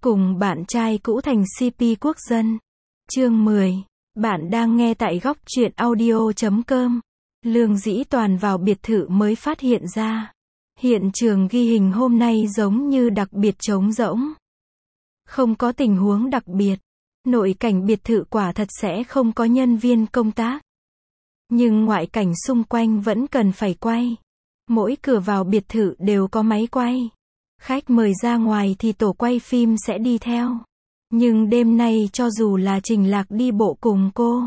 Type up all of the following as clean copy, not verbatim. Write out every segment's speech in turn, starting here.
cùng bạn trai cũ thành CP quốc dân. Chương 10. Bạn đang nghe tại góc truyện audio.com. Lương Dĩ Toàn vào biệt thự mới phát hiện ra. Hiện trường ghi hình hôm nay giống như đặc biệt trống rỗng. Không có tình huống đặc biệt. Nội cảnh biệt thự quả thật sẽ không có nhân viên công tác. Nhưng ngoại cảnh xung quanh vẫn cần phải quay. Mỗi cửa vào biệt thự đều có máy quay. Khách mời ra ngoài thì tổ quay phim sẽ đi theo. Nhưng đêm nay cho dù là Trình Lạc đi bộ cùng cô,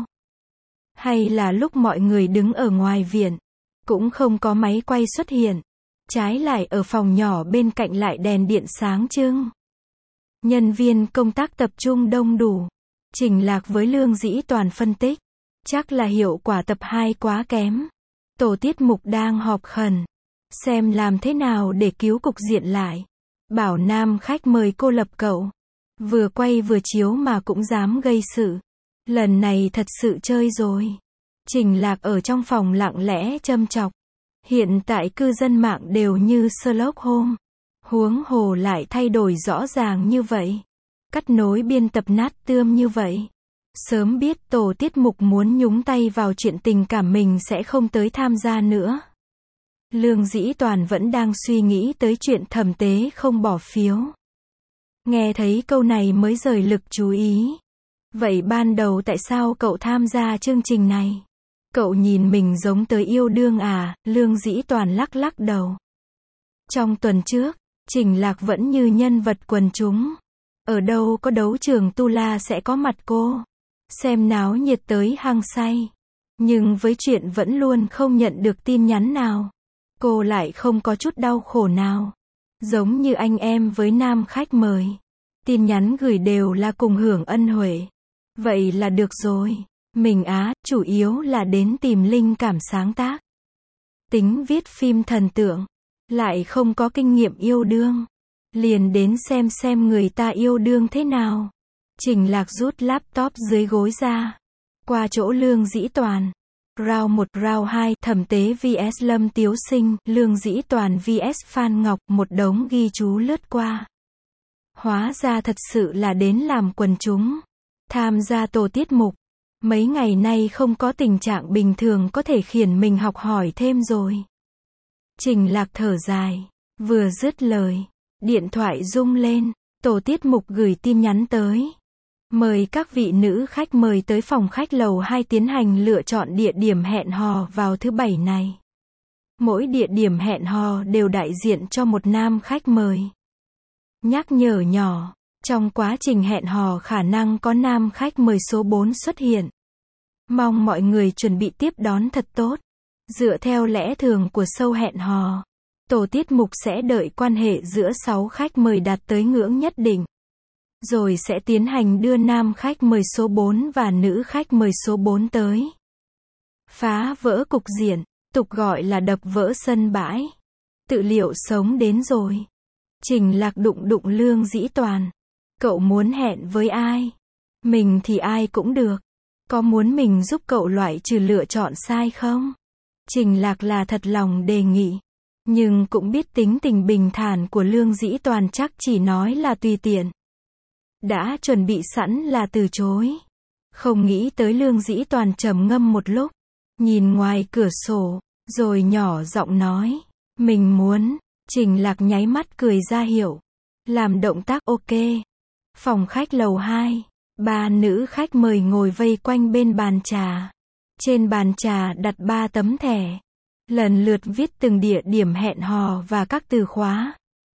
hay là lúc mọi người đứng ở ngoài viện, cũng không có máy quay xuất hiện. Trái lại ở phòng nhỏ bên cạnh lại đèn điện sáng trưng. Nhân viên công tác tập trung đông đủ. Trình Lạc với Lương Dĩ Toàn phân tích. Chắc là hiệu quả tập 2 quá kém. Tổ tiết mục đang họp khẩn. Xem làm thế nào để cứu cục diện lại. Bảo nam khách mời cô lập cậu. Vừa quay vừa chiếu mà cũng dám gây sự. Lần này thật sự chơi rồi. Trình Lạc ở trong phòng lặng lẽ châm chọc. Hiện tại cư dân mạng đều như Sherlock Holmes. Huống hồ lại thay đổi rõ ràng như vậy. Cắt nối biên tập nát tươm như vậy. Sớm biết tổ tiết mục muốn nhúng tay vào chuyện tình cảm mình sẽ không tới tham gia nữa. Lương Dĩ Toàn vẫn đang suy nghĩ tới chuyện Thẩm Tế không bỏ phiếu. Nghe thấy câu này mới rời lực chú ý. Vậy ban đầu tại sao cậu tham gia chương trình này? Cậu nhìn mình giống tới yêu đương à? Lương Dĩ Toàn lắc lắc đầu. Trong tuần trước, Trình Lạc vẫn như nhân vật quần chúng. Ở đâu có đấu trường tu la sẽ có mặt cô. Xem náo nhiệt tới hăng say. Nhưng với chuyện vẫn luôn không nhận được tin nhắn nào, cô lại không có chút đau khổ nào. Giống như anh em với nam khách mời. Tin nhắn gửi đều là cùng hưởng ân huệ. Vậy là được rồi. Mình chủ yếu là đến tìm linh cảm sáng tác. Tính viết phim thần tượng. Lại không có kinh nghiệm yêu đương. Liền đến xem người ta yêu đương thế nào. Trình Lạc rút laptop dưới gối ra. Qua chỗ Lương Dĩ Toàn. Round 1, round 2, Thẩm Tế vs Lâm Tiếu Sinh, Lương Dĩ Toàn vs Phan Ngọc, một đống ghi chú lướt qua. Hóa ra thật sự là đến làm quần chúng. Tham gia tổ tiết mục. Mấy ngày nay không có tình trạng bình thường có thể khiến mình học hỏi thêm rồi. Trình Lạc thở dài. Vừa dứt lời. Điện thoại rung lên. Tổ tiết mục gửi tin nhắn tới. Mời các vị nữ khách mời tới phòng khách lầu 2 tiến hành lựa chọn địa điểm hẹn hò vào thứ Bảy này. Mỗi địa điểm hẹn hò đều đại diện cho một nam khách mời. Nhắc nhở nhỏ, trong quá trình hẹn hò khả năng có nam khách mời số 4 xuất hiện. Mong mọi người chuẩn bị tiếp đón thật tốt. Dựa theo lẽ thường của show hẹn hò, tổ tiết mục sẽ đợi quan hệ giữa 6 khách mời đạt tới ngưỡng nhất định. Rồi sẽ tiến hành đưa nam khách mời số 4 và nữ khách mời số 4 tới. Phá vỡ cục diện, tục gọi là đập vỡ sân bãi. Tự liệu sống đến rồi. Trình Lạc đụng Lương Dĩ Toàn. Cậu muốn hẹn với ai? Mình thì ai cũng được. Có muốn mình giúp cậu loại trừ lựa chọn sai không? Trình Lạc là thật lòng đề nghị. Nhưng cũng biết tính tình bình thản của Lương Dĩ Toàn chắc chỉ nói là tùy tiện. Đã chuẩn bị sẵn là từ chối. Không nghĩ tới Lương Dĩ Toàn trầm ngâm một lúc. Nhìn ngoài cửa sổ. Rồi nhỏ giọng nói. Mình muốn. Trình Lạc nháy mắt cười ra hiệu. Làm động tác ok. Phòng khách lầu 2. 3 nữ khách mời ngồi vây quanh bên bàn trà. Trên bàn trà đặt 3 tấm thẻ. Lần lượt viết từng địa điểm hẹn hò và các từ khóa.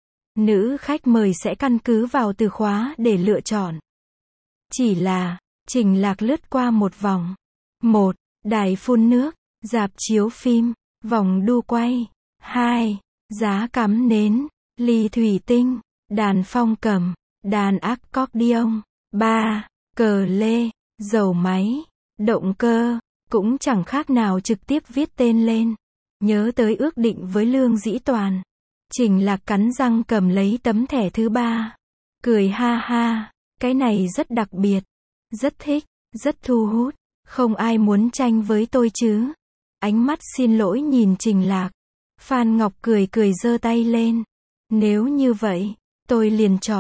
Nữ khách mời sẽ căn cứ vào từ khóa để lựa chọn. Chỉ là, Trình Lạc lướt qua một vòng. 1. Đài phun nước, rạp chiếu phim, vòng đu quay. 2. Giá cắm nến, ly thủy tinh, đàn phong cầm, đàn accordion. 3. Cờ lê, dầu máy, động cơ. Cũng chẳng khác nào trực tiếp viết tên lên. Nhớ tới ước định với Lương Dĩ Toàn. Trình Lạc cắn răng cầm lấy tấm thẻ thứ 3. Cười ha ha. Cái này rất đặc biệt. Rất thích. Rất thu hút. Không ai muốn tranh với tôi chứ. Ánh mắt xin lỗi nhìn Trình Lạc. Phan Ngọc cười giơ tay lên. Nếu như vậy, tôi liền chọn.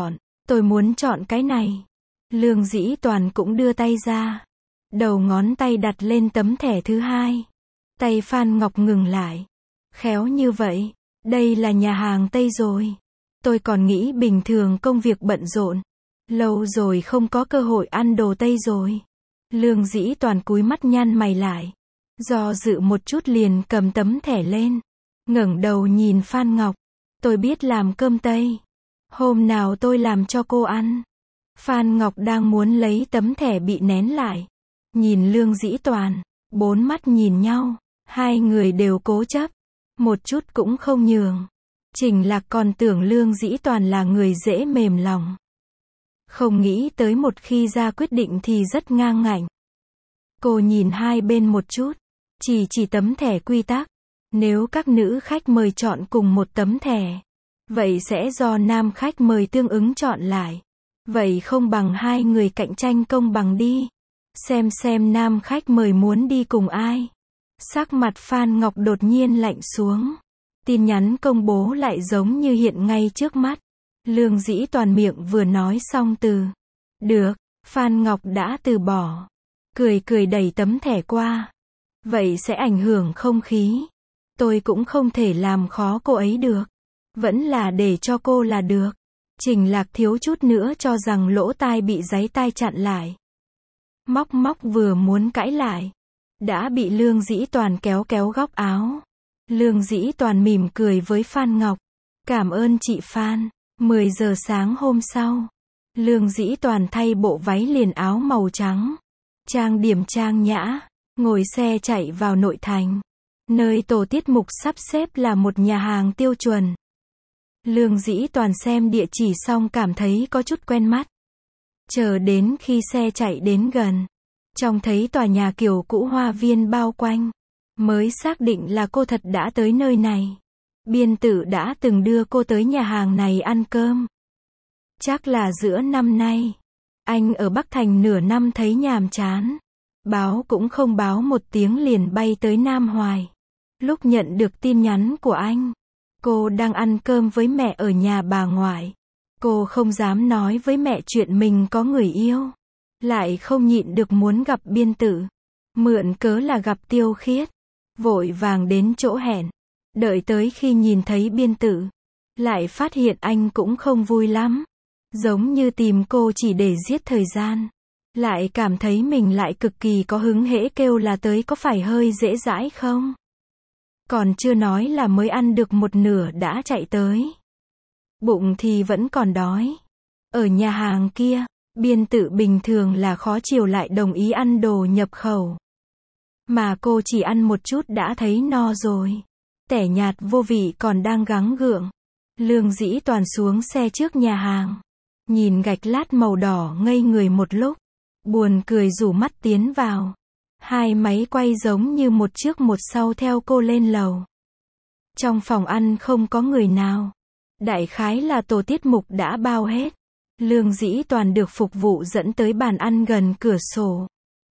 Tôi muốn chọn cái này. Lương Dĩ Toàn cũng đưa tay ra. Đầu ngón tay đặt lên tấm thẻ thứ hai. Tay Phan Ngọc ngừng lại. Khéo như vậy. Đây là nhà hàng Tây rồi. Tôi còn nghĩ bình thường công việc bận rộn. Lâu rồi không có cơ hội ăn đồ Tây rồi. Lương Dĩ Toàn cúi mắt nhăn mày lại. Do dự một chút liền cầm tấm thẻ lên. Ngẩng đầu nhìn Phan Ngọc. Tôi biết làm cơm Tây. Hôm nào tôi làm cho cô ăn. Phan Ngọc đang muốn lấy tấm thẻ bị nén lại. Nhìn Lương Dĩ Toàn. Bốn mắt nhìn nhau. Hai người đều cố chấp. Một chút cũng không nhường. Trình Lạc còn tưởng Lương Dĩ Toàn là người dễ mềm lòng. Không nghĩ tới một khi ra quyết định thì rất ngang ngạnh. Cô nhìn hai bên một chút. Chỉ tấm thẻ quy tắc. Nếu các nữ khách mời chọn cùng một tấm thẻ, vậy sẽ do nam khách mời tương ứng chọn lại. Vậy không bằng hai người cạnh tranh công bằng đi. Xem nam khách mời muốn đi cùng ai. Sắc mặt Phan Ngọc đột nhiên lạnh xuống. Tin nhắn công bố lại giống như hiện ngay trước mắt. Lương Dĩ Toàn miệng vừa nói xong từ được, Phan Ngọc đã từ bỏ. Cười đẩy tấm thẻ qua. Vậy sẽ ảnh hưởng không khí. Tôi cũng không thể làm khó cô ấy được. Vẫn là để cho cô là được. Trình Lạc thiếu chút nữa cho rằng lỗ tai bị giấy tai chặn lại. Móc vừa muốn cãi lại. Đã bị Lương Dĩ Toàn kéo góc áo. Lương Dĩ Toàn mỉm cười với Phan Ngọc. Cảm ơn chị Phan. 10 giờ sáng hôm sau. Lương Dĩ Toàn thay bộ váy liền áo màu trắng. Trang điểm trang nhã. Ngồi xe chạy vào nội thành. Nơi tổ tiết mục sắp xếp là một nhà hàng tiêu chuẩn. Lương Dĩ Toàn xem địa chỉ xong cảm thấy có chút quen mắt. Chờ đến khi xe chạy đến gần. Trông thấy tòa nhà kiểu cũ hoa viên bao quanh. Mới xác định là cô thật đã tới nơi này. Biên Tử đã từng đưa cô tới nhà hàng này ăn cơm. Chắc là giữa năm nay. Anh ở Bắc Thành nửa năm thấy nhàm chán. Báo cũng không báo một tiếng liền bay tới Nam Hoài. Lúc nhận được tin nhắn của anh, cô đang ăn cơm với mẹ ở nhà bà ngoại. Cô không dám nói với mẹ chuyện mình có người yêu. Lại không nhịn được muốn gặp Biên Tử. Mượn cớ là gặp Tiêu Khiết. Vội vàng đến chỗ hẹn. Đợi tới khi nhìn thấy Biên Tử. Lại phát hiện anh cũng không vui lắm. Giống như tìm cô chỉ để giết thời gian. Lại cảm thấy mình lại cực kỳ có hứng hễ kêu là tới có phải hơi dễ dãi không? Còn chưa nói là mới ăn được một nửa đã chạy tới. Bụng thì vẫn còn đói. Ở nhà hàng kia, Biên Tử bình thường là khó chiều lại đồng ý ăn đồ nhập khẩu. Mà cô chỉ ăn một chút đã thấy no rồi. Tẻ nhạt vô vị còn đang gắng gượng. Lương Dĩ Toàn xuống xe trước nhà hàng. Nhìn gạch lát màu đỏ ngây người một lúc. Buồn cười rủ mắt tiến vào. Hai máy quay giống như một trước một sau theo cô lên lầu. Trong phòng ăn không có người nào. Đại khái là tổ tiết mục đã bao hết. Lương Dĩ Toàn được phục vụ dẫn tới bàn ăn gần cửa sổ.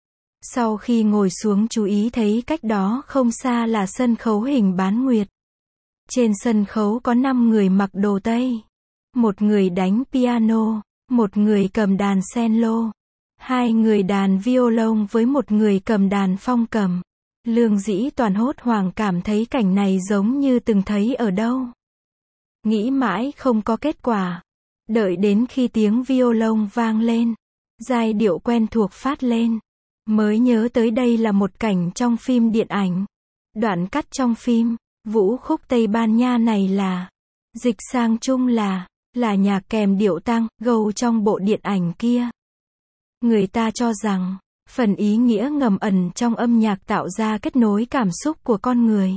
Sau khi ngồi xuống chú ý thấy cách đó không xa là sân khấu hình bán nguyệt. Trên sân khấu có 5 người mặc đồ Tây. Một người đánh piano, một người cầm đàn cello. 2 người đàn violon với một người cầm đàn phong cầm. Lương Dĩ Toàn hốt hoảng cảm thấy cảnh này giống như từng thấy ở đâu. Nghĩ mãi không có kết quả. Đợi đến khi tiếng violon vang lên. Giai điệu quen thuộc phát lên. Mới nhớ tới đây là một cảnh trong phim điện ảnh. Đoạn cắt trong phim, vũ khúc Tây Ban Nha này là, dịch sang chung là nhạc kèm điệu tango trong bộ điện ảnh kia. Người ta cho rằng, phần ý nghĩa ngầm ẩn trong âm nhạc tạo ra kết nối cảm xúc của con người.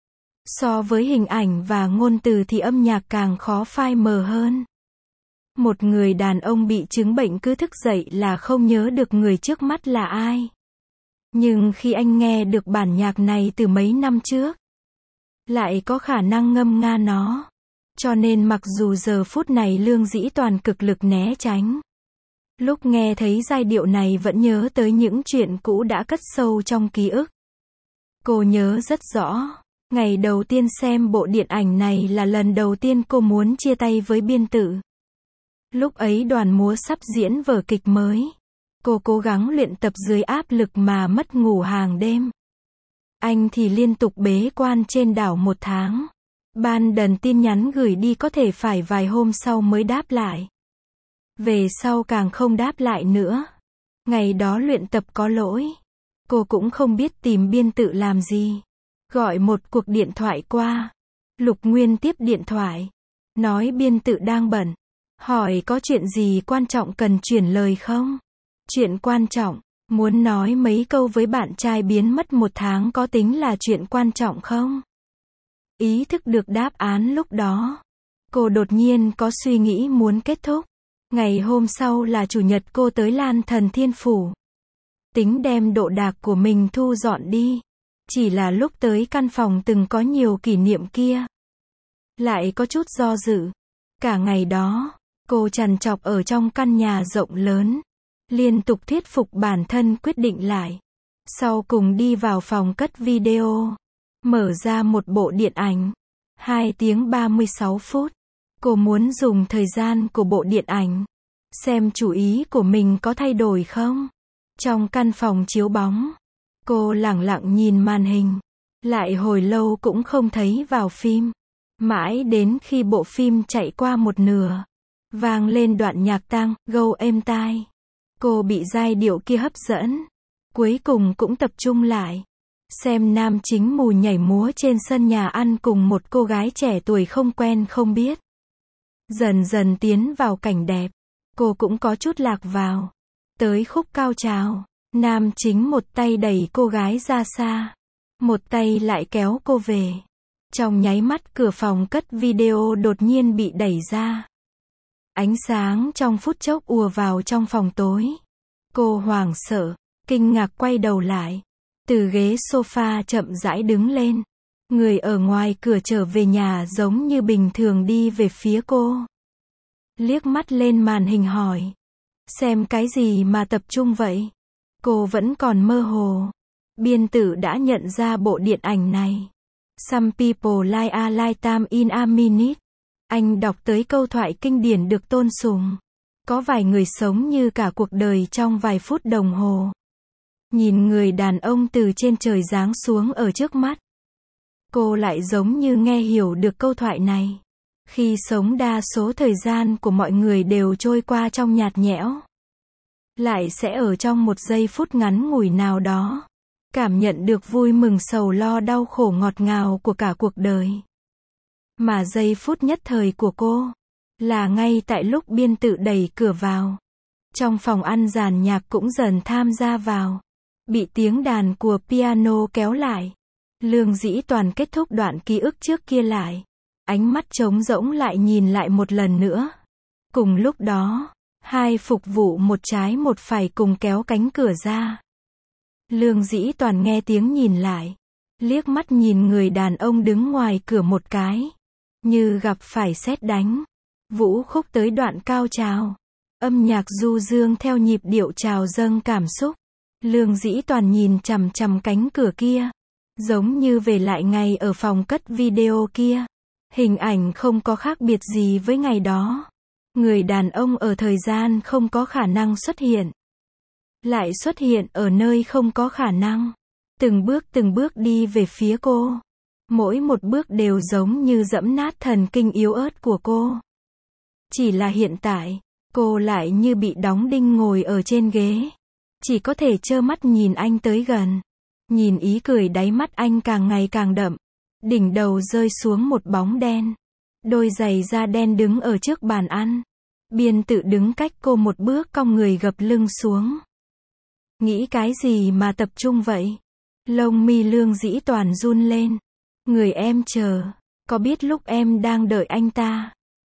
So với hình ảnh và ngôn từ thì âm nhạc càng khó phai mờ hơn. Một người đàn ông bị chứng bệnh cứ thức dậy là không nhớ được người trước mắt là ai. Nhưng khi anh nghe được bản nhạc này từ mấy năm trước, lại có khả năng ngâm nga nó. Cho nên mặc dù giờ phút này Lương Dĩ Toàn cực lực né tránh. Lúc nghe thấy giai điệu này vẫn nhớ tới những chuyện cũ đã cất sâu trong ký ức. Cô nhớ rất rõ. Ngày đầu tiên xem bộ điện ảnh này là lần đầu tiên cô muốn chia tay với Biên Tử. Lúc ấy đoàn múa sắp diễn vở kịch mới. Cô cố gắng luyện tập dưới áp lực mà mất ngủ hàng đêm. Anh thì liên tục bế quan trên đảo 1 tháng. Ban đần tin nhắn gửi đi có thể phải vài hôm sau mới đáp lại. Về sau càng không đáp lại nữa. Ngày đó luyện tập có lỗi. Cô cũng không biết tìm biên tự làm gì. Gọi một cuộc điện thoại qua. Lục Nguyên tiếp điện thoại. Nói biên tự đang bận. Hỏi có chuyện gì quan trọng cần chuyển lời không? Chuyện quan trọng. Muốn nói mấy câu với bạn trai biến mất 1 tháng có tính là chuyện quan trọng không? Ý thức được đáp án lúc đó. Cô đột nhiên có suy nghĩ muốn kết thúc. Ngày hôm sau là chủ nhật cô tới Lan Thần Thiên Phủ. Tính đem đồ đạc của mình thu dọn đi. Chỉ là lúc tới căn phòng từng có nhiều kỷ niệm kia. Lại có chút do dự. Cả ngày đó, cô trằn trọc ở trong căn nhà rộng lớn. Liên tục thuyết phục bản thân quyết định lại. Sau cùng đi vào phòng cất video. Mở ra một bộ điện ảnh. 2 tiếng 36 phút. Cô muốn dùng thời gian của bộ điện ảnh. Xem chủ ý của mình có thay đổi không. Trong căn phòng chiếu bóng. Cô lẳng lặng nhìn màn hình. Lại hồi lâu cũng không thấy vào phim. Mãi đến khi bộ phim chạy qua một nửa. Vang lên đoạn nhạc tango êm tai. Cô bị giai điệu kia hấp dẫn. Cuối cùng cũng tập trung lại. Xem nam chính mù nhảy múa trên sân nhà ăn cùng một cô gái trẻ tuổi không quen không biết. Dần dần tiến vào cảnh đẹp. Cô cũng có chút lạc vào. Tới khúc cao trào. Nam chính một tay đẩy cô gái ra xa. Một tay lại kéo cô về. Trong nháy mắt cửa phòng cất video đột nhiên bị đẩy ra. Ánh sáng trong phút chốc ùa vào trong phòng tối. Cô hoảng sợ, kinh ngạc quay đầu lại. Từ ghế sofa chậm rãi đứng lên. Người ở ngoài cửa trở về nhà giống như bình thường đi về phía cô. Liếc mắt lên màn hình hỏi. Xem cái gì mà tập trung vậy? Cô vẫn còn mơ hồ. Biên tử đã nhận ra bộ điện ảnh này. Some people like a lifetime in a minute. Anh đọc tới câu thoại kinh điển được tôn sùng. Có vài người sống như cả cuộc đời trong vài phút đồng hồ. Nhìn người đàn ông từ trên trời giáng xuống ở trước mắt. Cô lại giống như nghe hiểu được câu thoại này. Khi sống đa số thời gian của mọi người đều trôi qua trong nhạt nhẽo. Lại sẽ ở trong một giây phút ngắn ngủi nào đó. Cảm nhận được vui mừng sầu lo đau khổ ngọt ngào của cả cuộc đời. Mà giây phút nhất thời của cô. Là ngay tại lúc biên tự đẩy cửa vào. Trong phòng ăn dàn nhạc cũng dần tham gia vào. Bị tiếng đàn của piano kéo lại. Lương Dĩ Toàn kết thúc đoạn ký ức trước kia lại. Ánh mắt trống rỗng lại nhìn lại một lần nữa. Cùng lúc đó, hai phục vụ một trái một phải cùng kéo cánh cửa ra. Lương Dĩ Toàn nghe tiếng nhìn lại. Liếc mắt nhìn người đàn ông đứng ngoài cửa một cái. Như gặp phải sét đánh. Vũ khúc tới đoạn cao trào. Âm nhạc du dương theo nhịp điệu trào dâng cảm xúc. Lương Dĩ Toàn nhìn chằm chằm cánh cửa kia. Giống như về lại ngày ở phòng cất video kia. Hình ảnh không có khác biệt gì với ngày đó. Người đàn ông ở thời gian không có khả năng xuất hiện. Lại xuất hiện ở nơi không có khả năng. Từng bước đi về phía cô. Mỗi một bước đều giống như giẫm nát thần kinh yếu ớt của cô. Chỉ là hiện tại, cô lại như bị đóng đinh ngồi ở trên ghế. Chỉ có thể trơ mắt nhìn anh tới gần. Nhìn ý cười đáy mắt anh càng ngày càng đậm. Đỉnh đầu rơi xuống một bóng đen. Đôi giày da đen đứng ở trước bàn ăn. Biên tự đứng cách cô một bước cong người gập lưng xuống. Nghĩ cái gì mà tập trung vậy? Lông mi Lương Dĩ Toàn run lên. Người em chờ. Có biết lúc em đang đợi anh ta?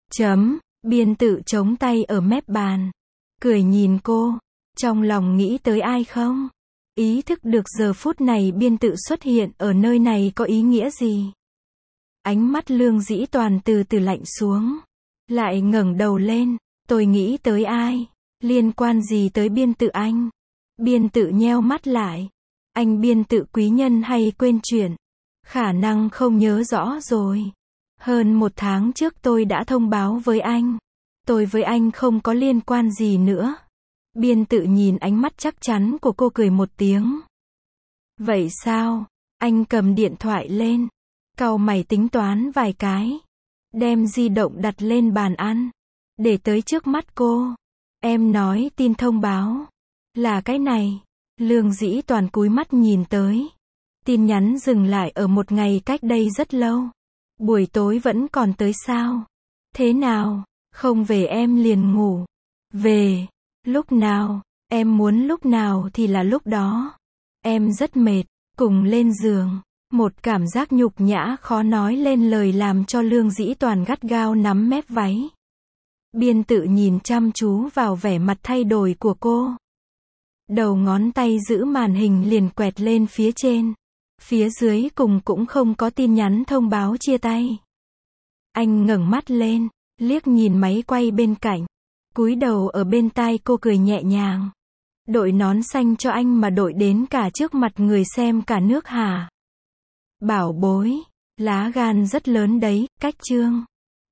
Biên tự chống tay ở mép bàn. Cười nhìn cô. Trong lòng nghĩ tới ai không? Ý thức được giờ phút này biên tự xuất hiện ở nơi này có ý nghĩa gì? Ánh mắt Lương Dĩ Toàn từ từ lạnh xuống. Lại ngẩng đầu lên. Tôi nghĩ tới ai? Liên quan gì tới biên tự anh? Biên tự nheo mắt lại. Anh biên tự quý nhân hay quên chuyện? Khả năng không nhớ rõ rồi. Hơn 1 tháng trước tôi đã thông báo với anh. Tôi với anh không có liên quan gì nữa. Biên Tự nhìn ánh mắt chắc chắn của cô cười một tiếng. Vậy sao? Anh cầm điện thoại lên. Cau mày tính toán vài cái. Đem di động đặt lên bàn ăn. Để tới trước mắt cô. Em nói tin thông báo. Là cái này. Lương Dĩ Toàn cúi mắt nhìn tới. Tin nhắn dừng lại ở một ngày cách đây rất lâu. Buổi tối vẫn còn tới sao? Thế nào? Không về em liền ngủ. Về. Lúc nào? Em muốn lúc nào thì là lúc đó. Em rất mệt. Cùng lên giường. Một cảm giác nhục nhã khó nói lên lời làm cho Lương Dĩ Toàn gắt gao nắm mép váy. Biên Tự nhìn chăm chú vào vẻ mặt thay đổi của cô. Đầu ngón tay giữ màn hình liền quẹt lên phía trên. Phía dưới cùng cũng không có tin nhắn thông báo chia tay. Anh ngẩng mắt lên, liếc nhìn máy quay bên cạnh. Cúi đầu ở bên tai cô cười nhẹ nhàng. Đội nón xanh cho anh mà đội đến cả trước mặt người xem cả nước hả? Bảo bối, lá gan rất lớn đấy, cách chương.